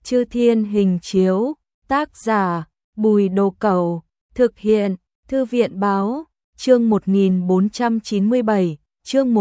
Chư Thiên Hình Chiếu, tác giả Bùi Đồ Cẩu, thực hiện Thư viện Báo, chương 1497, chương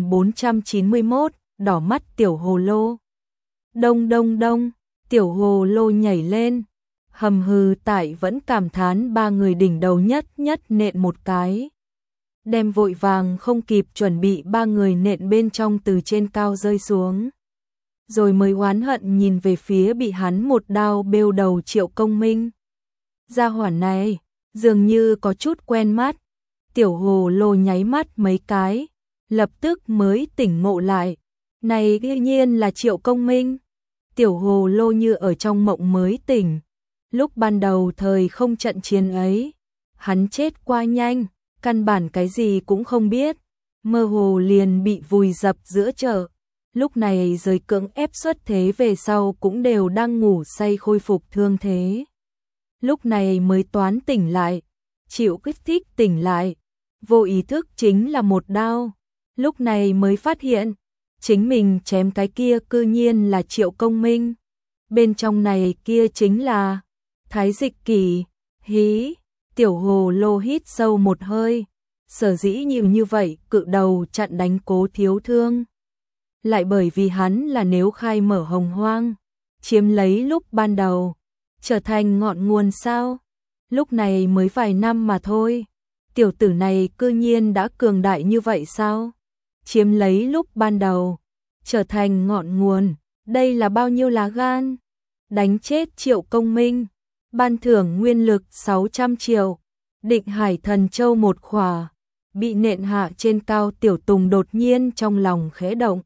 1491, đỏ mắt tiểu hồ lô. Đông đông đông, tiểu hồ lô nhảy lên, hầm hừ tại vẫn cảm thán ba người đỉnh đầu nhất nhất nện một cái. Đem vội vàng không kịp chuẩn bị ba người nện bên trong từ trên cao rơi xuống. Rồi mới oán hận nhìn về phía bị hắn một đao bêu đầu Triệu Công Minh. Gia hỏa này, dường như có chút quen mắt. Tiểu hồ lô nháy mắt mấy cái, lập tức mới tỉnh ngộ lại. Này dĩ nhiên là Triệu Công Minh. Tiểu hồ lô như ở trong mộng mới tỉnh. Lúc ban đầu thời không trận chiến ấy, hắn chết qua nhanh, căn bản cái gì cũng không biết. Mơ hồ liền bị vùi dập giữa chợ. Lúc này rời cưỡng ép xuất thế về sau cũng đều đang ngủ say khôi phục thương thế. Lúc này mới toán tỉnh lại, chịu kích thích tỉnh lại, vô ý thức chính là một đao. Lúc này mới phát hiện, chính mình chém cái kia cư nhiên là Triệu Công Minh. Bên trong này kia chính là Thái Dịch Kỷ. Hí, tiểu hồ lô hít sâu một hơi, sở dĩ nhiều như vậy cự đầu chặn đánh Cố Thiếu Thương. Lại bởi vì hắn là nếu khai mở hồng hoang, chiếm lấy lúc ban đầu, trở thành ngọn nguồn sao. Lúc này mới vài năm mà thôi, tiểu tử này cư nhiên đã cường đại như vậy sao? Chiếm lấy lúc ban đầu, trở thành ngọn nguồn, đây là bao nhiêu lá gan? Đánh chết Triệu Công Minh, ban thưởng nguyên lực 600 triệu, Định Hải Thần Châu một khỏa. Bị nện hạ trên cao Tiểu Tùng đột nhiên trong lòng khẽ động.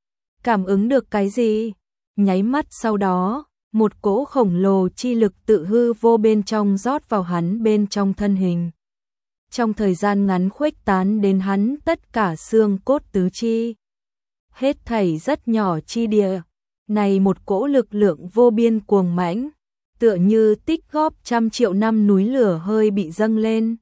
Cảm ứng được cái gì? Nháy mắt sau đó, một cỗ khổng lồ chi lực tự hư vô bên trong rót vào hắn bên trong thân hình. Trong thời gian ngắn khuếch tán đến hắn tất cả xương cốt tứ chi. Hết thảy rất nhỏ chi địa. Này một cỗ lực lượng vô biên cuồng mãnh, tựa như tích góp trăm triệu năm núi lửa hơi bị dâng lên.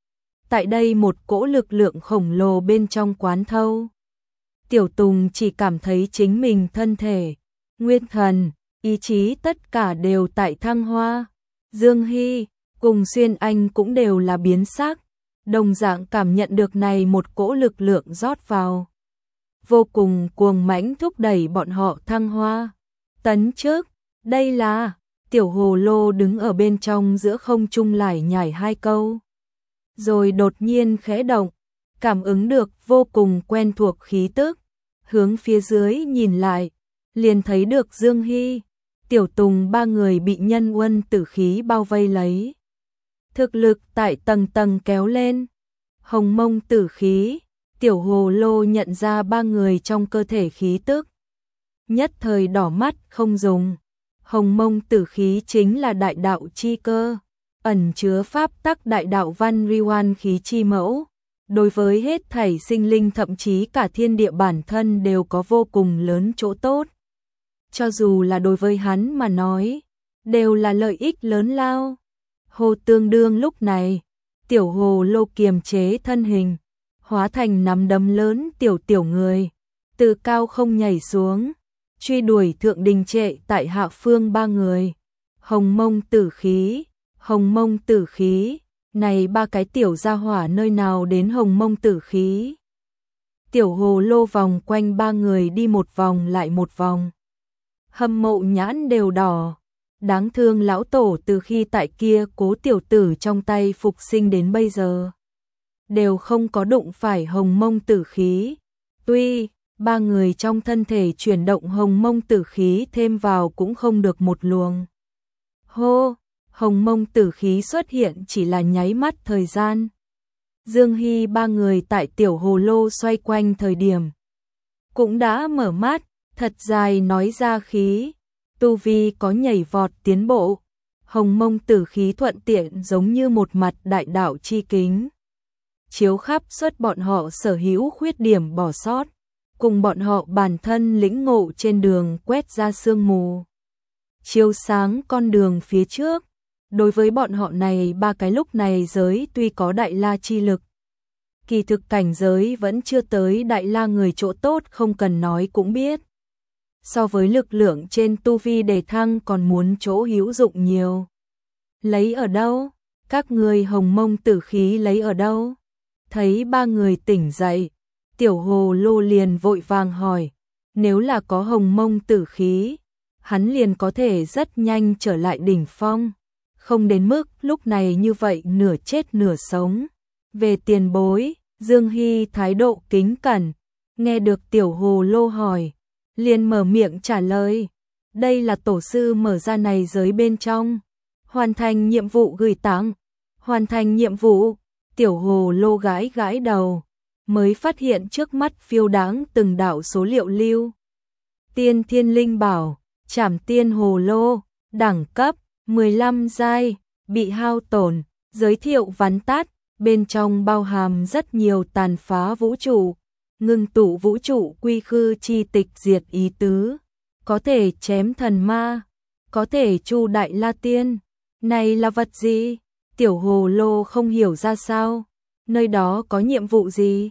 Tại đây một cỗ lực lượng khổng lồ bên trong quán thâu. Tiểu Tùng chỉ cảm thấy chính mình thân thể, nguyên thần, ý chí tất cả đều tại thăng hoa. Dương Hy cùng Xuyên Anh cũng đều là biến sắc, đồng dạng cảm nhận được này một cỗ lực lượng rót vào. Vô cùng cuồng mãnh thúc đẩy bọn họ thăng hoa. Tấn trước, đây là, tiểu hồ lô đứng ở bên trong giữa không trung lải nhải hai câu. Rồi đột nhiên khẽ động, cảm ứng được vô cùng quen thuộc khí tức, hướng phía dưới nhìn lại, liền thấy được Dương Hy, Tiểu Tùng ba người bị nhân uân tử khí bao vây lấy. Thực lực tại tầng tầng kéo lên, hồng mông tử khí, tiểu hồ lô nhận ra ba người trong cơ thể khí tức. Nhất thời đỏ mắt không dùng, hồng mông tử khí chính là đại đạo chi cơ. Ẩn chứa pháp tắc đại đạo văn riwan khí chi mẫu, đối với hết thảy sinh linh thậm chí cả thiên địa bản thân đều có vô cùng lớn chỗ tốt. Cho dù là đối với hắn mà nói, đều là lợi ích lớn lao. Hồ Tương Đương lúc này, tiểu hồ lô kiềm chế thân hình, hóa thành nắm đấm lớn tiểu người, từ cao không nhảy xuống, truy đuổi thượng đình trệ tại hạ phương ba người. Hồng mông tử khí, hồng mông tử khí, này ba cái tiểu gia hỏa nơi nào đến hồng mông tử khí. Tiểu hồ lô vòng quanh ba người đi một vòng lại một vòng. Hâm mộ nhãn đều đỏ, đáng thương lão tổ từ khi tại kia Cố tiểu tử trong tay phục sinh đến bây giờ. Đều không có đụng phải hồng mông tử khí. Tuy, ba người trong thân thể chuyển động hồng mông tử khí thêm vào cũng không được một luồng. Hô! Hồng mông tử khí xuất hiện chỉ là nháy mắt thời gian. Dương Hy ba người tại tiểu hồ lô xoay quanh thời điểm, cũng đã mở mắt, thật dài nói ra khí, tu vi có nhảy vọt tiến bộ. Hồng mông tử khí thuận tiện giống như một mặt đại đạo chi kính, chiếu khắp suốt bọn họ sở hữu khuyết điểm bỏ sót, cùng bọn họ bản thân lĩnh ngộ trên đường quét ra sương mù, chiếu sáng con đường phía trước. Đối với bọn họ này ba cái lúc này giới tuy có đại la chi lực, kỳ thực cảnh giới vẫn chưa tới đại la người chỗ tốt không cần nói cũng biết. so với lực lượng trên tu vi đề thăng còn muốn chỗ hữu dụng nhiều. Lấy ở đâu? Các người hồng mông tử khí lấy ở đâu? Thấy ba người tỉnh dậy, Tiểu Hồ Lô liền vội vàng hỏi, nếu là có hồng mông tử khí, hắn liền có thể rất nhanh trở lại đỉnh phong, không đến mức lúc này như vậy nửa chết nửa sống. Về tiền bối, Dương Hy thái độ kính cẩn, nghe được Tiểu Hồ Lô hỏi, liền mở miệng trả lời, đây là tổ sư mở ra này giới bên trong, hoàn thành nhiệm vụ gửi tặng. Hoàn thành nhiệm vụ, Tiểu Hồ Lô gãi gãi đầu, mới phát hiện trước mắt phiêu đáng từng đạo số liệu lưu. Tiên Thiên Linh Bảo, Trảm Tiên Hồ Lô, đẳng cấp 15 giai, bị hao tổn, giới thiệu vắn tắt, bên trong bao hàm rất nhiều tàn phá vũ trụ, ngưng tụ vũ trụ quy khư chi tịch diệt ý tứ, có thể chém thần ma, có thể chu đại la tiên. Này là vật gì? Tiểu Hồ Lô không hiểu ra sao, nơi đó có nhiệm vụ gì?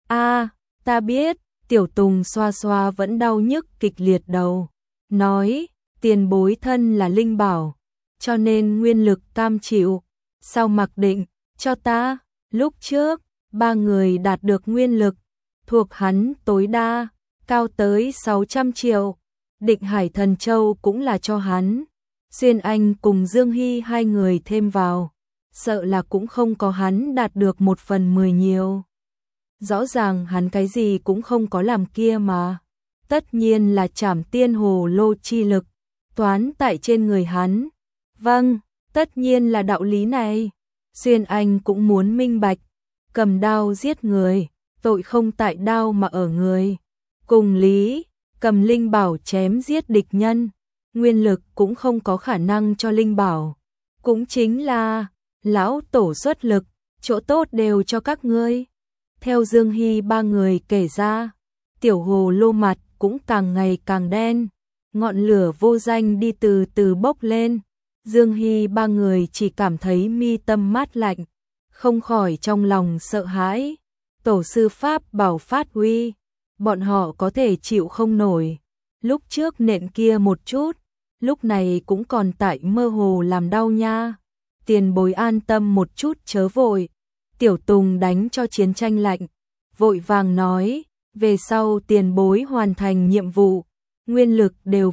Ta biết, Tiểu Tùng xoa xoa vẫn đau nhức kịch liệt đầu, nói, tiền bối thân là linh bảo, cho nên nguyên lực cam chịu, sao mặc định, cho ta, lúc trước, ba người đạt được nguyên lực, thuộc hắn tối đa, cao tới 600 triệu, Định Hải Thần Châu cũng là cho hắn, Xuyên Anh cùng Dương Hy hai người thêm vào. Sợ là cũng không có hắn đạt được 1/10 nhiều. Rõ ràng hắn cái gì cũng không có làm kia mà. Tất nhiên là Trảm Tiên Hồ Lô chi lực, toán tại trên người hắn. Vâng, tất nhiên là đạo lý này. Xuyên Anh cũng muốn minh bạch, cầm đao giết người, tội không tại đao mà ở người. Cùng lý, cầm linh bảo chém giết địch nhân, nguyên lực cũng không có khả năng cho linh bảo. Cũng chính là lão tổ xuất lực, chỗ tốt đều cho các ngươi. Theo Dương Hy ba người kể ra, Tiểu Hồ Lô mặt cũng càng ngày càng đen, ngọn lửa vô danh đi từ từ bốc lên. Dương Hy ba người chỉ cảm thấy mi tâm mát lạnh, không khỏi trong lòng sợ hãi. Tổ sư Pháp bảo phát huy, bọn họ có thể chịu không nổi. Lúc trước nện kia một chút, lúc này cũng còn tại mơ hồ làm đau nha. Tiền bối an tâm một chút chớ vội. Tiểu Tùng đánh cho chiến tranh lạnh, vội vàng nói, về sau tiền bối hoàn thành nhiệm vụ, nguyên lực đều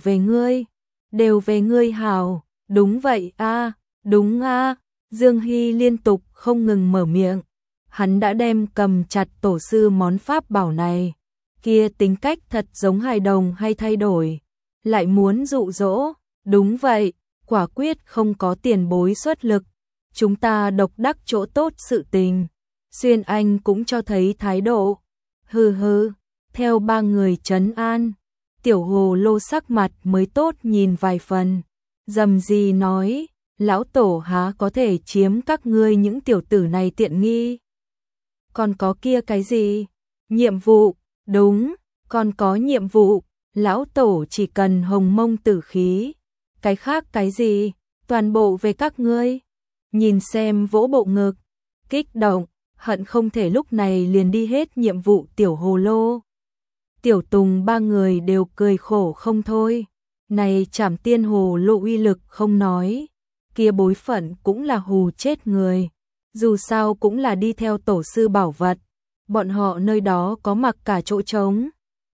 về ngươi hào. Đúng vậy a, đúng a. Dương Hy liên tục không ngừng mở miệng, hắn đã đem cầm chặt tổ sư món pháp bảo này, kia tính cách thật giống hài đồng hay thay đổi, lại muốn dụ dỗ, đúng vậy, quả quyết không có tiền bối xuất lực, chúng ta độc đắc chỗ tốt sự tình. Xuyên Anh cũng cho thấy thái độ, hừ, theo ba người trấn an, Tiểu Hồ Lô sắc mặt mới tốt nhìn vài phần, dầm gì nói, lão tổ há có thể chiếm các ngươi những tiểu tử này tiện nghi. Còn có kia cái gì? Nhiệm vụ, đúng, còn có nhiệm vụ, lão tổ chỉ cần hồng mông tử khí, cái khác cái gì, toàn bộ về các ngươi. Nhìn xem vỗ bộ ngực, kích động, hận không thể lúc này liền đi hết nhiệm vụ Tiểu Hồ Lô. Tiểu Tùng ba người đều cười khổ không thôi, này Trảm Tiên Hồ Lô uy lực không nói, kia bối phận cũng là hù chết người, dù sao cũng là đi theo tổ sư bảo vật, bọn họ nơi đó có mặc cả chỗ trống.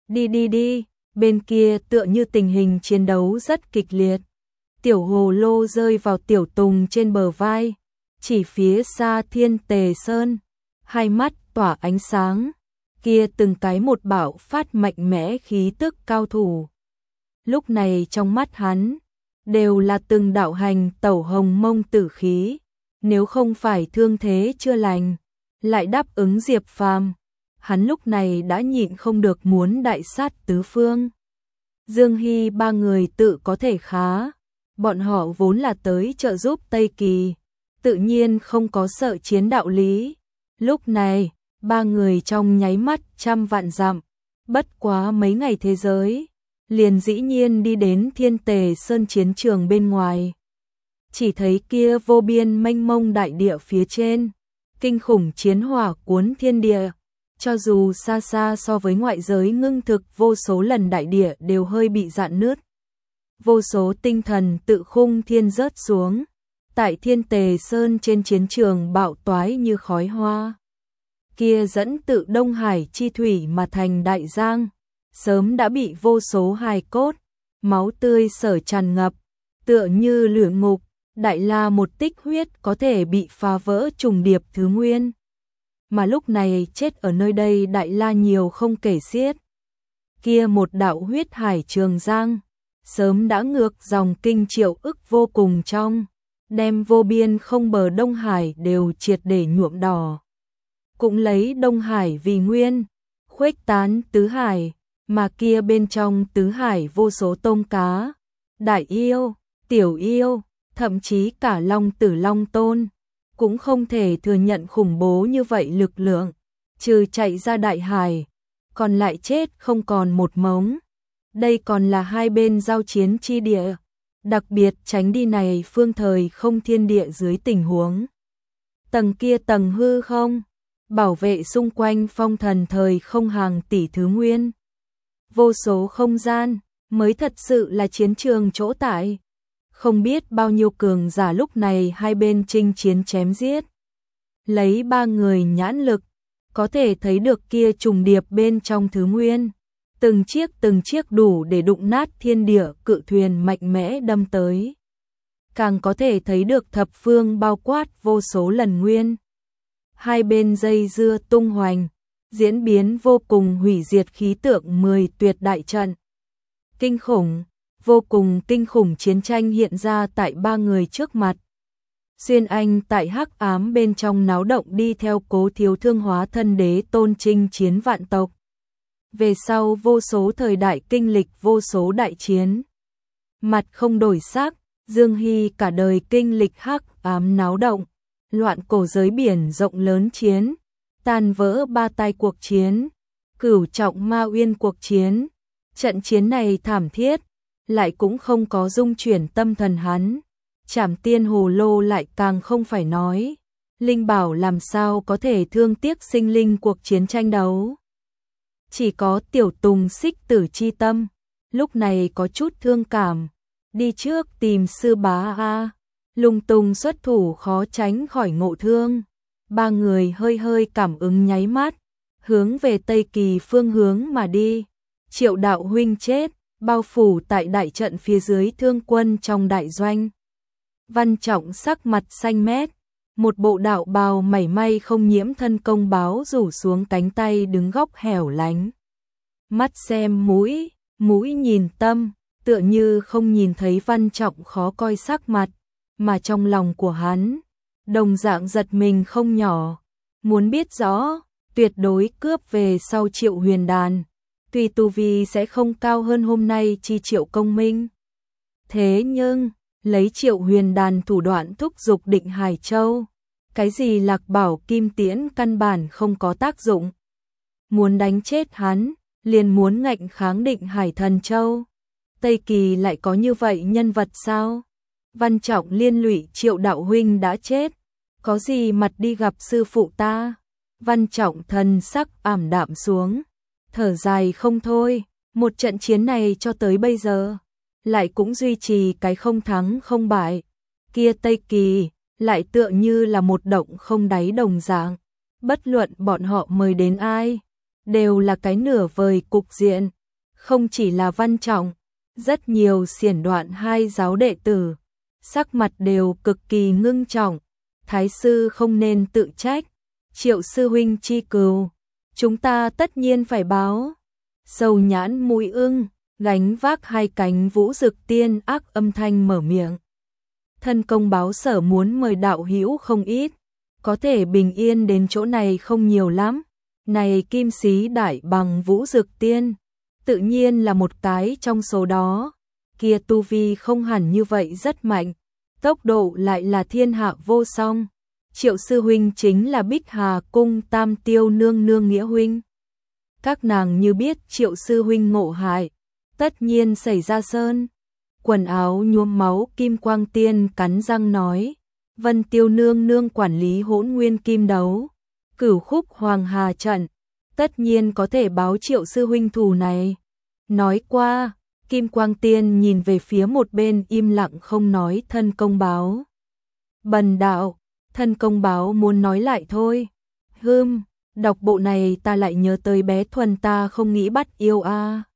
Đi, bên kia tựa như tình hình chiến đấu rất kịch liệt. Tiểu Hồ Lô rơi vào Tiểu Tùng trên bờ vai, chỉ phía xa Thiên Tề Sơn, hai mắt tỏa ánh sáng, kia từng cái một bạo phát mạnh mẽ khí tức cao thủ. Lúc này trong mắt hắn, đều là từng đạo hành tẩu hồng mông tử khí, nếu không phải thương thế chưa lành, lại đáp ứng Diệp Phàm, hắn lúc này đã nhịn không được muốn đại sát tứ phương. Dương Hy ba người tự có thể khá, bọn họ vốn là tới trợ giúp Tây Kỳ, tự nhiên không có sợ chiến đạo lý. Lúc này, ba người trong nháy mắt trăm vạn dặm, bất quá mấy ngày thế giới, liền dĩ nhiên đi đến Thiên Tề Sơn chiến trường bên ngoài. Chỉ thấy kia vô biên mênh mông đại địa phía trên, kinh khủng chiến hỏa cuốn thiên địa, cho dù xa xa so với ngoại giới ngưng thực, vô số lần đại địa đều hơi bị rạn nứt. Vô số tinh thần tự khung thiên rớt xuống, tại Thiên Tề Sơn trên chiến trường bạo toái như khói hoa. Kia dẫn tự Đông Hải chi thủy mà thành đại giang, sớm đã bị vô số hài cốt, máu tươi sở tràn ngập, tựa như lửa ngục, đại la một tích huyết có thể bị phá vỡ trùng điệp thứ nguyên. Mà lúc này chết ở nơi đây đại la nhiều không kể xiết. Kia một đạo huyết hải trường giang, sớm đã ngược dòng kinh triệu ức vô cùng trong, đem vô biên không bờ Đông Hải đều triệt để nhuộm đỏ. Cũng lấy Đông Hải vì nguyên, khuếch tán tứ hải, mà kia bên trong tứ hải vô số tôm cá, đại yêu, tiểu yêu, thậm chí cả Long Tử Long Tôn, cũng không thể thừa nhận khủng bố như vậy lực lượng, trừ chạy ra đại hải, còn lại chết không còn một mống. Đây còn là hai bên giao chiến chi địa, đặc biệt tránh đi này phương thời không thiên địa dưới tình huống. Tầng kia tầng hư không, bảo vệ xung quanh phong thần thời không hàng tỷ thứ nguyên. Vô số không gian, mới thật sự là chiến trường chỗ tại. Không biết bao nhiêu cường giả lúc này hai bên chinh chiến chém giết. Lấy ba người nhãn lực, có thể thấy được kia trùng điệp bên trong thứ nguyên. Từng chiếc đủ để đụng nát thiên địa cự thuyền mạnh mẽ đâm tới. Càng có thể thấy được thập phương bao quát vô số lần nguyên. Hai bên dây dưa tung hoành, diễn biến vô cùng hủy diệt khí tượng 10 tuyệt đại trận. Kinh khủng, vô cùng kinh khủng chiến tranh hiện ra tại ba người trước mặt. Xuyên Anh tại hắc ám bên trong náo động đi theo Cố Thiếu Thương hóa thân đế tôn chinh chiến vạn tộc. Về sau vô số thời đại kinh lịch vô số đại chiến. Mặt không đổi sắc, Dương Hy cả đời kinh lịch hắc ám náo động, loạn cổ giới biển rộng lớn chiến, tan vỡ ba tai cuộc chiến, cửu trọng ma uyên cuộc chiến. Trận chiến này thảm thiết, lại cũng không có dung chuyển tâm thần hắn. Trảm tiên hồ lô lại càng không phải nói. Linh bảo làm sao có thể thương tiếc sinh linh cuộc chiến tranh đấu. Chỉ có tiểu tùng xích tử chi tâm, lúc này có chút thương cảm. Đi trước tìm sư bá a. Lung tung xuất thủ khó tránh khỏi ngộ thương. Ba người hơi hơi cảm ứng nháy mắt, hướng về Tây Kỳ phương hướng mà đi. Triệu đạo huynh chết, bao phủ tại đại trận phía dưới thương quân trong đại doanh. Văn Trọng sắc mặt xanh mét, một bộ đạo bào mảy may không nhiễm thân công báo rủ xuống cánh tay đứng góc hẻo lánh. Mắt xem mũi, mũi nhìn tâm, tựa như không nhìn thấy Văn Trọng khó coi sắc mặt, mà trong lòng của hắn, đồng dạng giật mình không nhỏ. Muốn biết rõ, tuyệt đối cướp về sau Triệu Huyền Đàn. Tuy tu vi sẽ không cao hơn hôm nay chi Triệu Công Minh. Thế nhưng, lấy Triệu Huyền Đàn thủ đoạn thúc giục Định Hải Châu, cái gì Lạc Bảo Kim Tiễn căn bản không có tác dụng. Muốn đánh chết hắn, liền muốn ngạnh kháng Định Hải Thần Châu. Tây Kỳ lại có như vậy nhân vật sao? Văn Trọng liên lụy Triệu đạo huynh đã chết, có gì mặt đi gặp sư phụ ta? Văn Trọng thần sắc ảm đạm xuống, thở dài không thôi. Một trận chiến này cho tới bây giờ, lại cũng duy trì cái không thắng không bại. Kia Tây Kỳ, lại tựa như là một động không đáy đồng dạng. Bất luận bọn họ mời đến ai, đều là cái nửa vời cục diện. Không chỉ là Văn Trọng, rất nhiều xiển đoạn hai giáo đệ tử, sắc mặt đều cực kỳ ngưng trọng. Thái sư không nên tự trách, Triệu sư huynh chi cừu, chúng ta tất nhiên phải báo. Sầu nhãn mũi ưng, gánh vác hai cánh vũ dực tiên ác âm thanh mở miệng. Thân công báo sở muốn mời đạo hữu không ít, có thể bình yên đến chỗ này không nhiều lắm. Này kim sĩ đại bằng vũ dực tiên, tự nhiên là một cái trong số đó. Kia tu vi không hẳn như vậy rất mạnh, tốc độ lại là thiên hạ vô song. Triệu sư huynh chính là Bích Hà cung Tam Tiêu nương nương nghĩa huynh. Các nàng như biết Triệu sư huynh ngộ hại, tất nhiên xảy ra sơn. Quần áo nhuốm máu Kim Quang Tiên cắn răng nói, Vân Tiêu nương nương quản lý Hỗn Nguyên Kim đấu, Cửu Khúc Hoàng Hà trận, tất nhiên có thể báo Triệu sư huynh thù này. Nói qua, Kim Quang Tiên nhìn về phía một bên im lặng không nói Thân Công Báo. Bần đạo, Thân Công Báo muốn nói lại thôi. Đọc bộ này ta lại nhớ tới bé Thuần ta không nghĩ bắt yêu a.